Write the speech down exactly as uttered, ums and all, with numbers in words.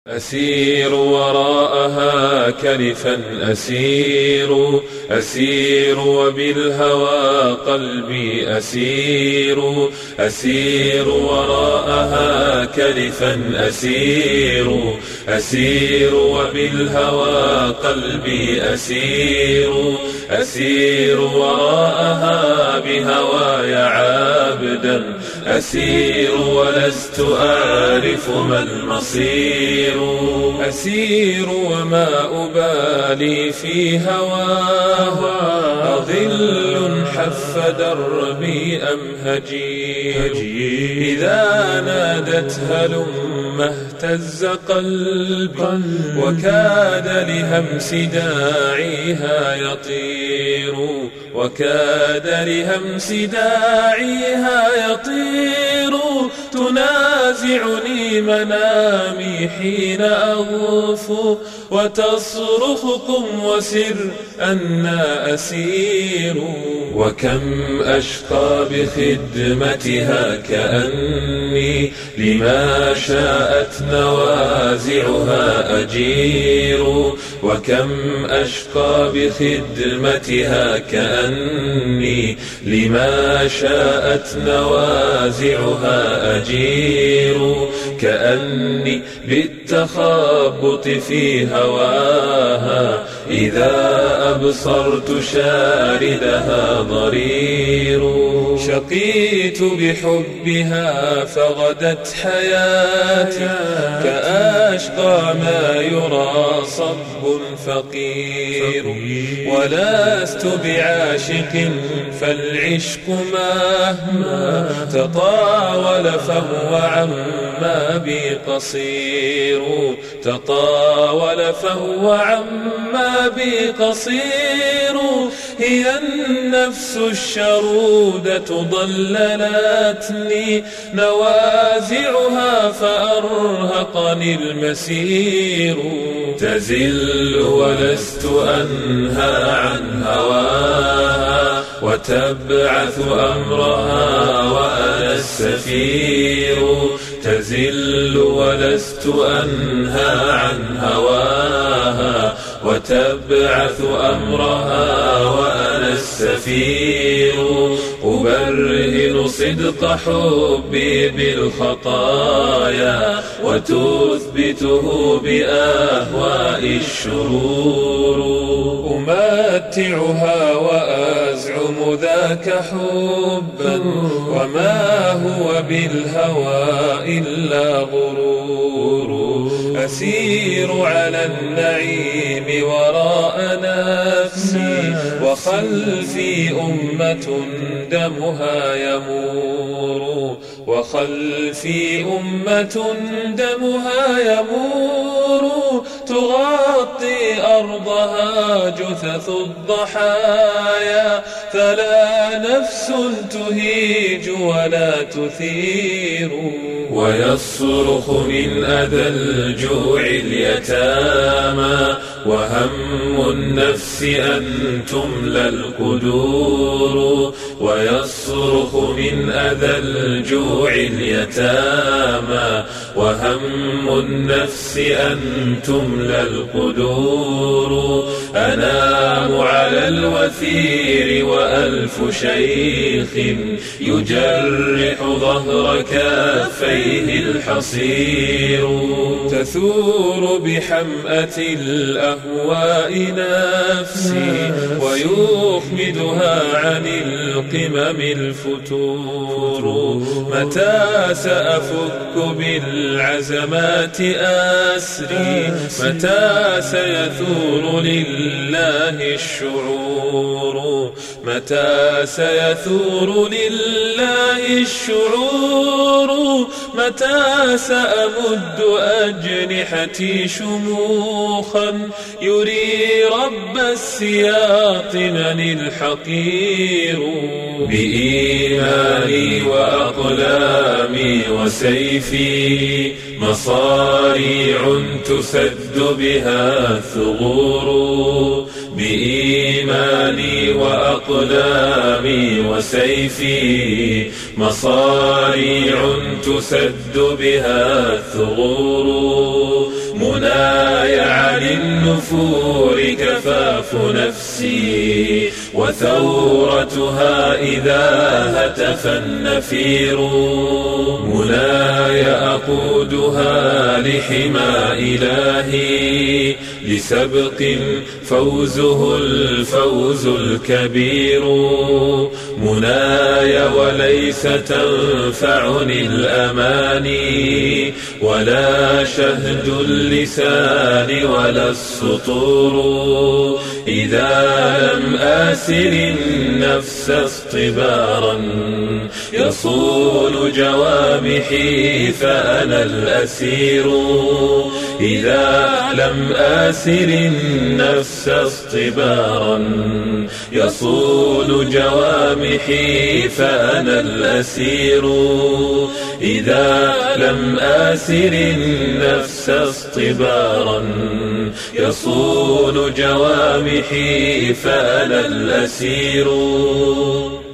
أسير وراءها كلفا أسير أسير وبالهوى قلبي أسير أسير وراءها كلفا أسير أسير وبالهوى قلبي أسير أسير وراءها بهواي عابدا أسير ولست أعرف ما المصير أسير وما أبالي في هواها أظل حف دربي أم هجير إذا نادت هلم اهتز قلبي وكاد لهمس داعيها يطير وكاد لهمس داعيها يطير تنازعني منامي حين أغفو وتصرخ قم وسر أنا أسير وكم أشقى بخدمتها كأني لما شاءت نوازعها أجير وكم أشقى بخدمتها كأني لما شاءت نوازعها أجير كأني بالتخبط في هواها إذا أبصرت شاردها ضرير شقيت بحبها فغدت حياتي كأشقى ما يرى صب فقير ولست بعاشق فالعشق مهما تطاول فهو عما بي قصير تطاول فهو عما بي قصير هي النفس الشرودة ضللتني نوازعها فأرهقني المسير تزل ولست أنهى عن هواها وتبعث أمرها وأنا السفير تزل ولست أنهى عن هواها وتبعث أمرها وأنا السفير أبرهن صدق حبي بالخطايا وتثبته بأهواء الشرور أمتعها وأزعم ذاك حبا وما هو بالهوى إلا غرور أسير على النعيم وراء نفسي وخلفي أمة دمها يمور وخلفي أمة دمها يمور تغطي أرضها جثث الضحايا فلا نفس تهيج ولا تثير ويصرخ من أذى الجوع اليتامى وهم النفس أن تملى القدور ويصرخ من أذى الجوع اليتامى وهم النفس أن تملى القدور أنام على الوثير وألف شيخ يجرح ظهر كفيه الحصير تثور بحمأة الأهواء نفسي ويخمدها عن القمم الفتور متى سأفك بالعزمات أسري متى سيثور لله الشعور متى سيثور لله الشعور متى سأمد أجنحتي شموخا يري رب السياط من الحقير بإيماني وأقلامي وسيفي مصاريع تسد بها الثغور بإيماني وأقلامي وسيفي مصاريع تسد بها الثغور مناي عن النفور كفاف نفسي وثورتها إذا هتف النفير. مناي أقودها لحمى إلهي لسبق فوزه الفوز الكبير. مناي وليس تنفعني الأماني ولا شهد اللسان ولا السطور إذا لم آسر النفس اصطبارا يصون جوامحي فأنا الأسير. إذا لم آسر النفس اصطبارا يصون جوامحي فأنا الأسير. إذا لم آسر النفس اصطبارا يصون جوامحي فأنا الأسير.